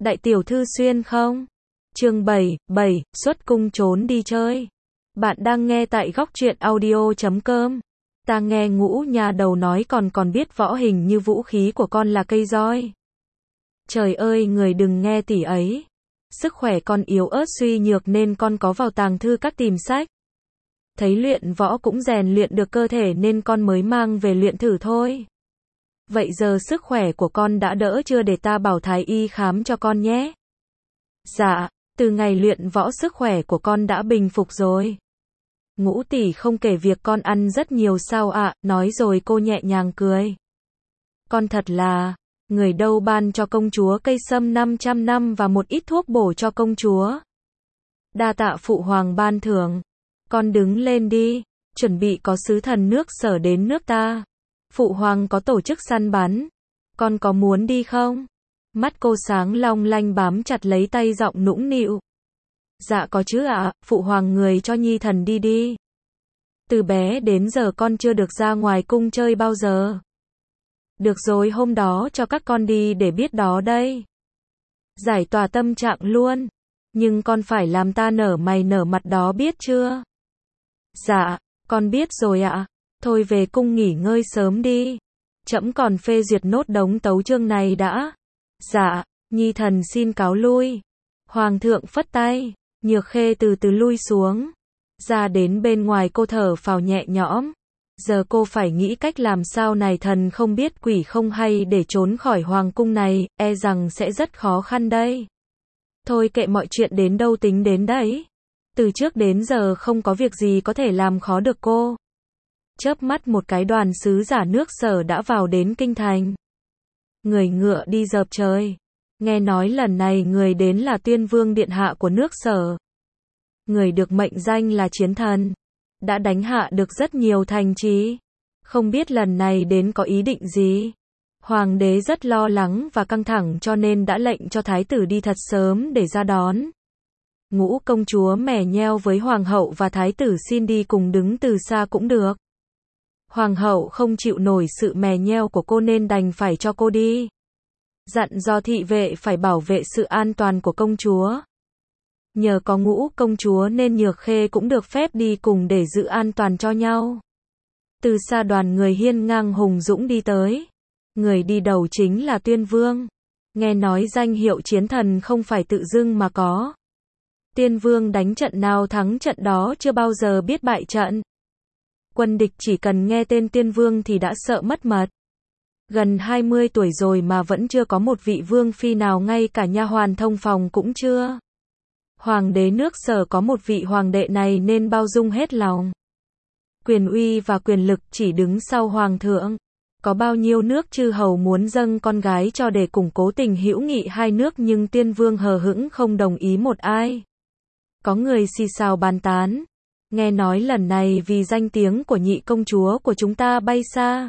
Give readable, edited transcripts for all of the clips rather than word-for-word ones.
Đại tiểu thư xuyên không? Chương 7, xuất cung trốn đi chơi. Bạn đang nghe tại góc truyện audio.com. Ta nghe Ngũ nhà đầu nói còn biết võ hình như vũ khí của con là cây roi. Trời ơi, người đừng nghe tỷ ấy. Sức khỏe con yếu ớt suy nhược nên con có vào tàng thư các tìm sách. Thấy luyện võ cũng rèn luyện được cơ thể nên con mới mang về luyện thử thôi. Vậy giờ sức khỏe của con đã đỡ chưa, để ta bảo thái y khám cho con nhé? Dạ, từ ngày luyện võ sức khỏe của con đã bình phục rồi. Ngũ tỷ không kể việc con ăn rất nhiều sao ạ? Nói rồi cô nhẹ nhàng cười. Con thật là, người đâu ban cho công chúa cây sâm 500 năm và một ít thuốc bổ cho công chúa. Đa tạ phụ hoàng ban thưởng. Con đứng lên đi, chuẩn bị có sứ thần nước Sở đến nước ta. Phụ hoàng có tổ chức săn bắn. Con có muốn đi không? Mắt cô sáng long lanh bám chặt lấy tay, giọng nũng nịu. Dạ có chứ ạ, phụ hoàng người cho nhi thần đi đi. Từ bé đến giờ con chưa được ra ngoài cung chơi bao giờ. Được rồi, hôm đó cho các con đi để biết đó đây. Giải tỏa tâm trạng luôn. Nhưng con phải làm ta nở mày nở mặt đó, biết chưa? Dạ, con biết rồi ạ. Thôi về cung nghỉ ngơi sớm đi. Trẫm còn phê duyệt nốt đống tấu chương này đã. Dạ, nhi thần xin cáo lui. Hoàng thượng phất tay. Nhược Khê từ từ lui xuống. Ra đến bên ngoài cô thở phào nhẹ nhõm. Giờ cô phải nghĩ cách làm sao này thần không biết quỷ không hay để trốn khỏi hoàng cung này, e rằng sẽ rất khó khăn đây. Thôi kệ mọi chuyện đến đâu tính đến đấy. Từ trước đến giờ không có việc gì có thể làm khó được cô. Chớp mắt một cái, đoàn sứ giả nước Sở đã vào đến kinh thành. Người ngựa đi dợp trời. Nghe nói lần này người đến là Tuyên Vương điện hạ của nước Sở. Người được mệnh danh là chiến thần. Đã đánh hạ được rất nhiều thành trì. Không biết lần này đến có ý định gì. Hoàng đế rất lo lắng và căng thẳng cho nên đã lệnh cho thái tử đi thật sớm để ra đón. Ngũ công chúa mè nheo với hoàng hậu và thái tử xin đi cùng, đứng từ xa cũng được. Hoàng hậu không chịu nổi sự mè nheo của cô nên đành phải cho cô đi. Dặn dò thị vệ phải bảo vệ sự an toàn của công chúa. Nhờ có Ngũ công chúa nên Nhược Khê cũng được phép đi cùng để giữ an toàn cho nhau. Từ xa đoàn người hiên ngang hùng dũng đi tới. Người đi đầu chính là Tuyên Vương. Nghe nói danh hiệu chiến thần không phải tự dưng mà có. Tuyên Vương đánh trận nào thắng trận đó, chưa bao giờ biết bại trận. Quân địch chỉ cần nghe tên Tuyên Vương thì đã sợ mất mật. Gần 20 tuổi rồi mà vẫn chưa có một vị vương phi nào, ngay cả nha hoàn thông phòng cũng chưa. Hoàng đế nước Sở có một vị hoàng đệ này nên bao dung hết lòng. Quyền uy và quyền lực chỉ đứng sau hoàng thượng. Có bao nhiêu nước chư hầu muốn dâng con gái cho để củng cố tình hữu nghị hai nước, nhưng Tuyên Vương hờ hững không đồng ý một ai. Có người xì xào bàn tán. Nghe nói lần này vì danh tiếng của nhị công chúa của chúng ta bay xa.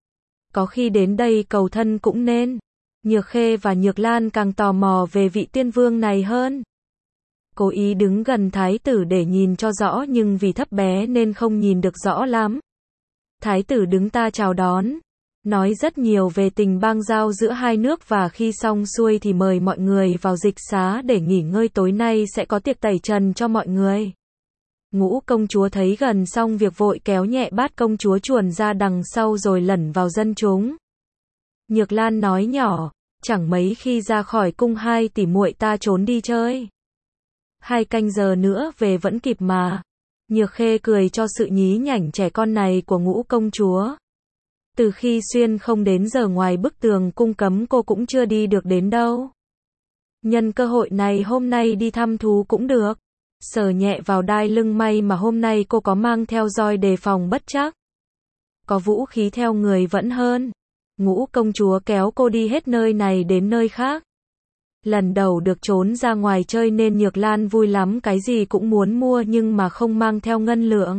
Có khi đến đây cầu thân cũng nên. Nhược Khê và Nhược Lan càng tò mò về vị Tuyên Vương này hơn. Cố ý đứng gần thái tử để nhìn cho rõ, nhưng vì thấp bé nên không nhìn được rõ lắm. Thái tử đứng ta chào đón. Nói rất nhiều về tình bang giao giữa hai nước và khi xong xuôi thì mời mọi người vào dịch xá để nghỉ ngơi, tối nay sẽ có tiệc tẩy trần cho mọi người. Ngũ công chúa thấy gần xong việc vội kéo nhẹ bát công chúa chuồn ra đằng sau rồi lẩn vào dân chúng. Nhược Lan nói nhỏ, chẳng mấy khi ra khỏi cung hai tỷ muội ta trốn đi chơi. 2 canh giờ nữa về vẫn kịp mà. Nhược Khê cười cho sự nhí nhảnh trẻ con này của Ngũ công chúa. Từ khi xuyên không đến giờ ngoài bức tường cung cấm cô cũng chưa đi được đến đâu. Nhân cơ hội này hôm nay đi thăm thú cũng được. Sờ nhẹ vào đai lưng, may mà hôm nay cô có mang theo roi đề phòng bất trắc. Có vũ khí theo người vẫn hơn. Ngũ công chúa kéo cô đi hết nơi này đến nơi khác. Lần đầu được trốn ra ngoài chơi nên Nhược Lan vui lắm, cái gì cũng muốn mua nhưng mà không mang theo ngân lượng.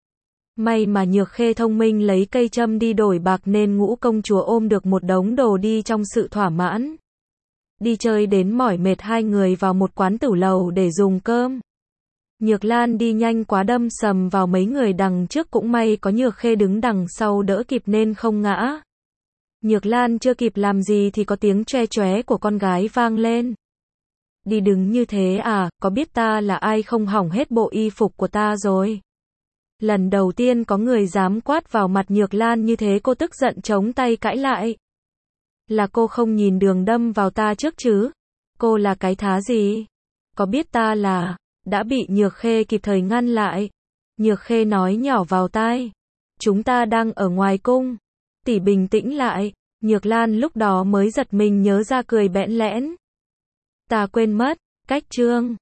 May mà Nhược Khê thông minh lấy cây châm đi đổi bạc nên Ngũ công chúa ôm được một đống đồ đi trong sự thỏa mãn. Đi chơi đến mỏi mệt, hai người vào một quán tửu lầu để dùng cơm. Nhược Lan đi nhanh quá đâm sầm vào mấy người đằng trước, cũng may có Nhược Khê đứng đằng sau đỡ kịp nên không ngã. Nhược Lan chưa kịp làm gì thì có tiếng choe choé của con gái vang lên. Đi đứng như thế à, có biết ta là ai không, hỏng hết bộ y phục của ta rồi. Lần đầu tiên có người dám quát vào mặt Nhược Lan như thế, cô tức giận chống tay cãi lại. Là cô không nhìn đường đâm vào ta trước chứ? Cô là cái thá gì? Có biết ta là... Đã bị Nhược Khê kịp thời ngăn lại. Nhược Khê nói nhỏ vào tai. Chúng ta đang ở ngoài cung. Tỷ bình tĩnh lại. Nhược Lan lúc đó mới giật mình nhớ ra, cười bẽn lẽn. Ta quên mất, cách chương.